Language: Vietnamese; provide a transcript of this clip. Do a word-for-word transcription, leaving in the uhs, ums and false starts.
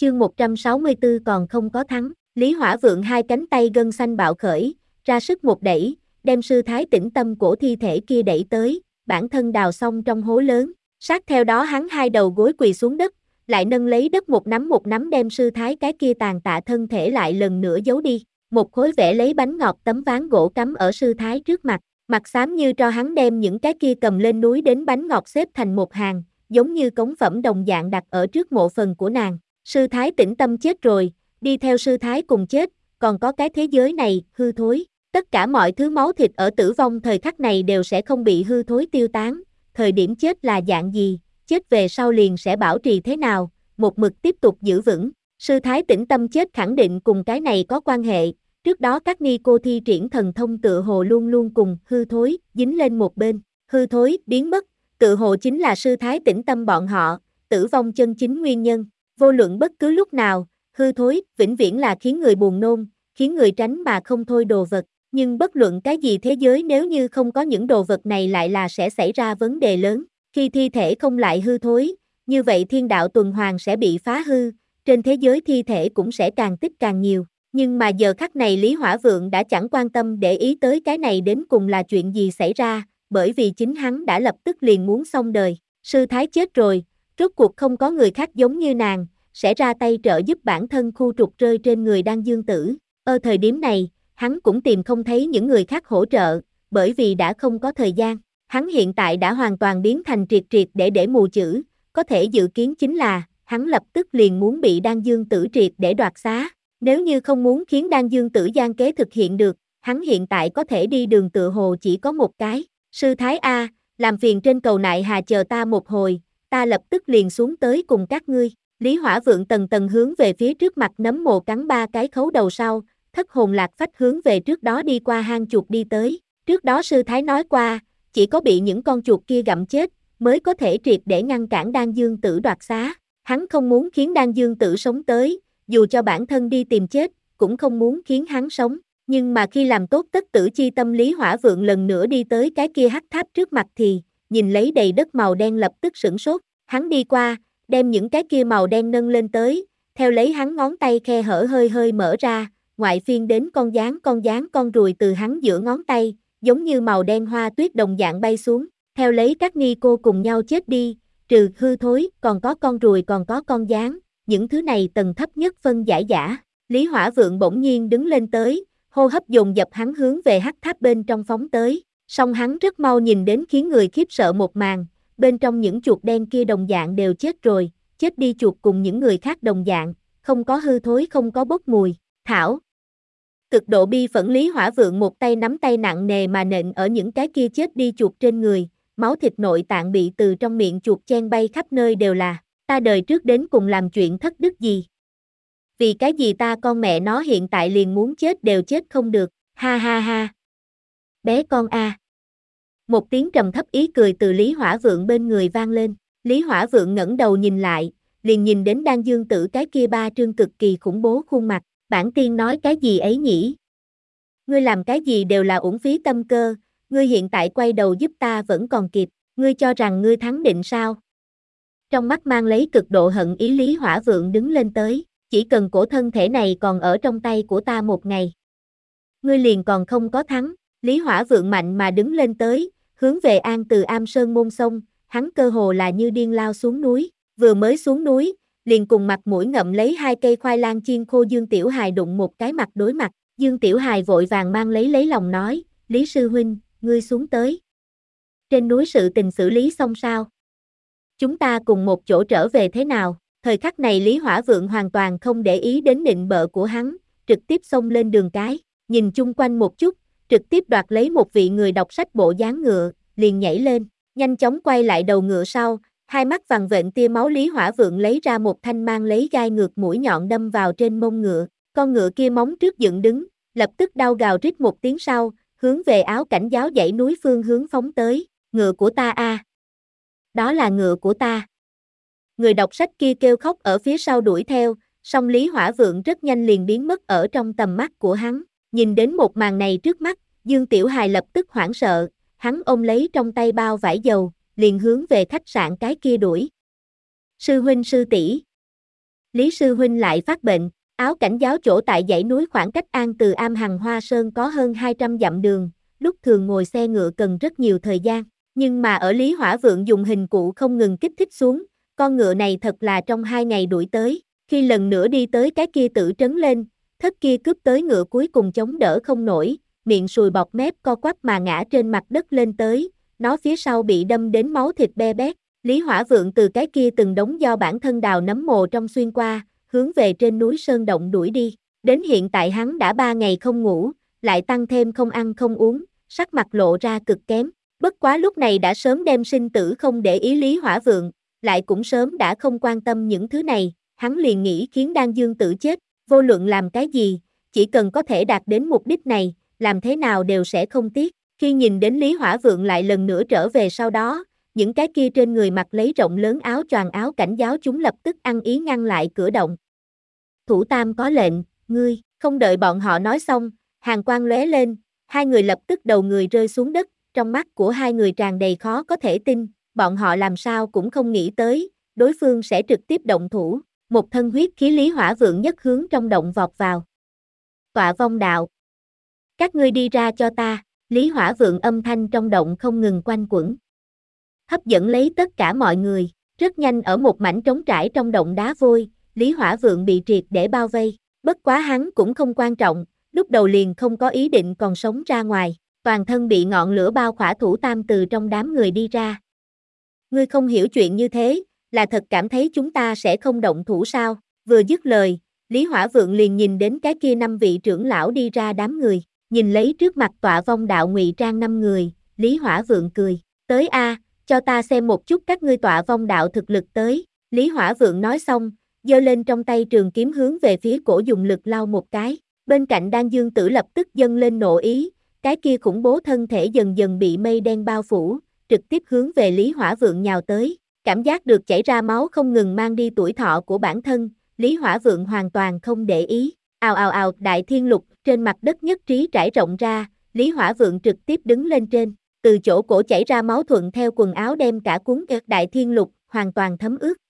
Chương một trăm sáu mươi tư còn không có thắng, Lý Hỏa Vượng hai cánh tay gân xanh bạo khởi, ra sức một đẩy, đem sư thái tĩnh tâm cổ thi thể kia đẩy tới, bản thân đào xong trong hố lớn, sát theo đó hắn hai đầu gối quỳ xuống đất, lại nâng lấy đất một nắm một nắm đem sư thái cái kia tàn tạ thân thể lại lần nữa giấu đi, một khối vẽ lấy bánh ngọt tấm ván gỗ cắm ở sư thái trước mặt, mặt xám như tro hắn đem những cái kia cầm lên núi đến bánh ngọt xếp thành một hàng, giống như cống phẩm đồng dạng đặt ở trước mộ phần của nàng. Sư thái tĩnh tâm chết rồi, đi theo sư thái cùng chết, còn có cái thế giới này, hư thối. Tất cả mọi thứ máu thịt ở tử vong thời khắc này đều sẽ không bị hư thối tiêu tán, thời điểm chết là dạng gì, chết về sau liền sẽ bảo trì thế nào, một mực tiếp tục giữ vững. Sư thái tĩnh tâm chết khẳng định cùng cái này có quan hệ, trước đó các ni cô thi triển thần thông tự hồ luôn luôn cùng hư thối, dính lên một bên, hư thối, biến mất, tự hồ chính là sư thái tĩnh tâm bọn họ, tử vong chân chính nguyên nhân. Vô luận bất cứ lúc nào, hư thối, vĩnh viễn là khiến người buồn nôn, khiến người tránh mà không thôi đồ vật. Nhưng bất luận cái gì thế giới nếu như không có những đồ vật này lại là sẽ xảy ra vấn đề lớn. Khi thi thể không lại hư thối, như vậy thiên đạo tuần hoàn sẽ bị phá hư, trên thế giới thi thể cũng sẽ càng tích càng nhiều. Nhưng mà giờ khắc này Lý Hỏa Vượng đã chẳng quan tâm để ý tới cái này đến cùng là chuyện gì xảy ra, bởi vì chính hắn đã lập tức liền muốn xong đời. Sư thái chết rồi, rốt cuộc không có người khác giống như nàng, sẽ ra tay trợ giúp bản thân khu trục rơi trên người Đan Dương Tử. Ở thời điểm này, hắn cũng tìm không thấy những người khác hỗ trợ, bởi vì đã không có thời gian. Hắn hiện tại đã hoàn toàn biến thành triệt triệt để để mù chữ, có thể dự kiến chính là, hắn lập tức liền muốn bị Đan Dương Tử triệt để đoạt xá. Nếu như không muốn khiến Đan Dương Tử gian kế thực hiện được, hắn hiện tại có thể đi đường tựa hồ chỉ có một cái. Sư Thái A, làm phiền trên cầu nại hà chờ ta một hồi, ta lập tức liền xuống tới cùng các ngươi. Lý Hỏa Vượng tầng tầng hướng về phía trước mặt nấm mồ cắn ba cái khấu đầu sau, thất hồn lạc phách hướng về trước đó đi qua hang chuột đi tới. Trước đó sư thái nói qua, chỉ có bị những con chuột kia gặm chết, mới có thể triệt để ngăn cản Đan Dương Tử đoạt xá. Hắn không muốn khiến Đan Dương Tử sống tới, dù cho bản thân đi tìm chết, cũng không muốn khiến hắn sống. Nhưng mà khi làm tốt tất tử chi tâm Lý Hỏa Vượng lần nữa đi tới cái kia hắc tháp trước mặt thì, nhìn lấy đầy đất màu đen lập tức sửng sốt, hắn đi qua, đem những cái kia màu đen nâng lên tới, theo lấy hắn ngón tay khe hở hơi hơi mở ra, ngoại phiên đến con gián con gián con ruồi từ hắn giữa ngón tay, giống như màu đen hoa tuyết đồng dạng bay xuống, theo lấy các ni cô cùng nhau chết đi, trừ hư thối, còn có con ruồi còn có con gián, những thứ này tầng thấp nhất phân giải giả. Lý Hỏa Vượng bỗng nhiên đứng lên tới, hô hấp dồn dập hắn hướng về hắc tháp bên trong phóng tới, song hắn rất mau nhìn đến khiến người khiếp sợ một màn. Bên trong những chuột đen kia đồng dạng đều chết rồi, chết đi chuột cùng những người khác đồng dạng, không có hư thối không có bốc mùi, thảo. Cực độ bi phẫn Lý Hỏa Vượng một tay nắm tay nặng nề mà nện ở những cái kia chết đi chuột trên người, máu thịt nội tạng bị từ trong miệng chuột chen bay khắp nơi đều là, ta đời trước đến cùng làm chuyện thất đức gì. Vì cái gì ta con mẹ nó hiện tại liền muốn chết đều chết không được, ha ha ha. Bé con a. Một tiếng trầm thấp ý cười từ Lý Hỏa Vượng bên người vang lên, Lý Hỏa Vượng ngẩng đầu nhìn lại, liền nhìn đến Đan Dương Tử cái kia ba trương cực kỳ khủng bố khuôn mặt, bản tiên nói cái gì ấy nhỉ? Ngươi làm cái gì đều là uổng phí tâm cơ, ngươi hiện tại quay đầu giúp ta vẫn còn kịp, ngươi cho rằng ngươi thắng định sao? Trong mắt mang lấy cực độ hận ý Lý Hỏa Vượng đứng lên tới, chỉ cần cổ thân thể này còn ở trong tay của ta một ngày. Ngươi liền còn không có thắng, Lý Hỏa Vượng mạnh mà đứng lên tới, hướng về An Từ Am Sơn môn sông, hắn cơ hồ là như điên lao xuống núi, vừa mới xuống núi, liền cùng mặt mũi ngậm lấy hai cây khoai lang chiên khô Dương Tiểu Hài đụng một cái mặt đối mặt, Dương Tiểu Hài vội vàng mang lấy lấy lòng nói, Lý Sư Huynh, ngươi xuống tới. Trên núi sự tình xử lý xong sao? Chúng ta cùng một chỗ trở về thế nào? Thời khắc này Lý Hỏa Vượng hoàn toàn không để ý đến nịnh bợ của hắn, trực tiếp xông lên đường cái, nhìn chung quanh một chút, trực tiếp đoạt lấy một vị người đọc sách bộ dáng ngựa, liền nhảy lên, nhanh chóng quay lại đầu ngựa sau, hai mắt vằn vện tia máu Lý Hỏa Vượng lấy ra một thanh mang lấy gai ngược mũi nhọn đâm vào trên mông ngựa, con ngựa kia móng trước dựng đứng, lập tức đau gào rít một tiếng sau, hướng về áo cảnh giáo dãy núi phương hướng phóng tới, ngựa của ta a, à. Đó là ngựa của ta. Người đọc sách kia kêu khóc ở phía sau đuổi theo, song Lý Hỏa Vượng rất nhanh liền biến mất ở trong tầm mắt của hắn. Nhìn đến một màn này trước mắt, Dương Tiểu Hài lập tức hoảng sợ, hắn ôm lấy trong tay bao vải dầu, liền hướng về khách sạn cái kia đuổi. Sư huynh sư tỷ, Lý sư huynh lại phát bệnh, áo cảnh giáo chỗ tại dãy núi khoảng cách An Từ Am Hằng Hoa Sơn có hơn hai trăm dặm đường, lúc thường ngồi xe ngựa cần rất nhiều thời gian, nhưng mà ở Lý Hỏa Vượng dùng hình cụ không ngừng kích thích xuống, con ngựa này thật là trong hai ngày đuổi tới, khi lần nữa đi tới cái kia tự trấn lên, thất kia cướp tới ngựa cuối cùng chống đỡ không nổi, miệng sùi bọt mép co quắp mà ngã trên mặt đất lên tới, nó phía sau bị đâm đến máu thịt be bét. Lý Hỏa Vượng từ cái kia từng đống do bản thân đào nấm mồ trong xuyên qua, hướng về trên núi Sơn Động đuổi đi. Đến hiện tại hắn đã ba ngày không ngủ, lại tăng thêm không ăn không uống, sắc mặt lộ ra cực kém. Bất quá lúc này đã sớm đem sinh tử không để ý Lý Hỏa Vượng, lại cũng sớm đã không quan tâm những thứ này, hắn liền nghĩ khiến Đan Dương Tử chết, vô luận làm cái gì, chỉ cần có thể đạt đến mục đích này, làm thế nào đều sẽ không tiếc. Khi nhìn đến Lý Hỏa Vượng lại lần nữa trở về sau đó, những cái kia trên người mặc lấy rộng lớn áo choàng áo cảnh giáo chúng lập tức ăn ý ngăn lại cửa động. Thủ Tam có lệnh, ngươi, không đợi bọn họ nói xong, hàn quang lóe lên, hai người lập tức đầu người rơi xuống đất, trong mắt của hai người tràn đầy khó có thể tin, bọn họ làm sao cũng không nghĩ tới, đối phương sẽ trực tiếp động thủ, một thân huyết khí Lý Hỏa Vượng nhất hướng trong động vọt vào. Tọa vong đạo. Các ngươi đi ra cho ta, Lý Hỏa Vượng âm thanh trong động không ngừng quanh quẩn, hấp dẫn lấy tất cả mọi người, rất nhanh ở một mảnh trống trải trong động đá vôi, Lý Hỏa Vượng bị triệt để bao vây, bất quá hắn cũng không quan trọng, lúc đầu liền không có ý định còn sống ra ngoài, toàn thân bị ngọn lửa bao khỏa Thủ Tam từ trong đám người đi ra. Ngươi không hiểu chuyện như thế, là thật cảm thấy chúng ta sẽ không động thủ sao? Vừa dứt lời, Lý Hỏa Vượng liền nhìn đến cái kia năm vị trưởng lão đi ra đám người, nhìn lấy trước mặt tọa vong đạo ngụy trang năm người, Lý Hỏa Vượng cười, tới a, cho ta xem một chút các ngươi tọa vong đạo thực lực tới. Lý Hỏa Vượng nói xong, giơ lên trong tay trường kiếm hướng về phía cổ dùng lực lao một cái, bên cạnh Đan Dương Tử lập tức dâng lên nộ ý, cái kia khủng bố thân thể dần dần bị mây đen bao phủ, trực tiếp hướng về Lý Hỏa Vượng nhào tới, cảm giác được chảy ra máu không ngừng mang đi tuổi thọ của bản thân, Lý Hỏa Vượng hoàn toàn không để ý, ào ào ào đại thiên lục trên mặt đất nhất trí trải rộng ra, Lý Hỏa Vượng trực tiếp đứng lên trên, từ chỗ cổ chảy ra máu thuận theo quần áo đem cả cuốn ớt đại thiên lục hoàn toàn thấm ướt.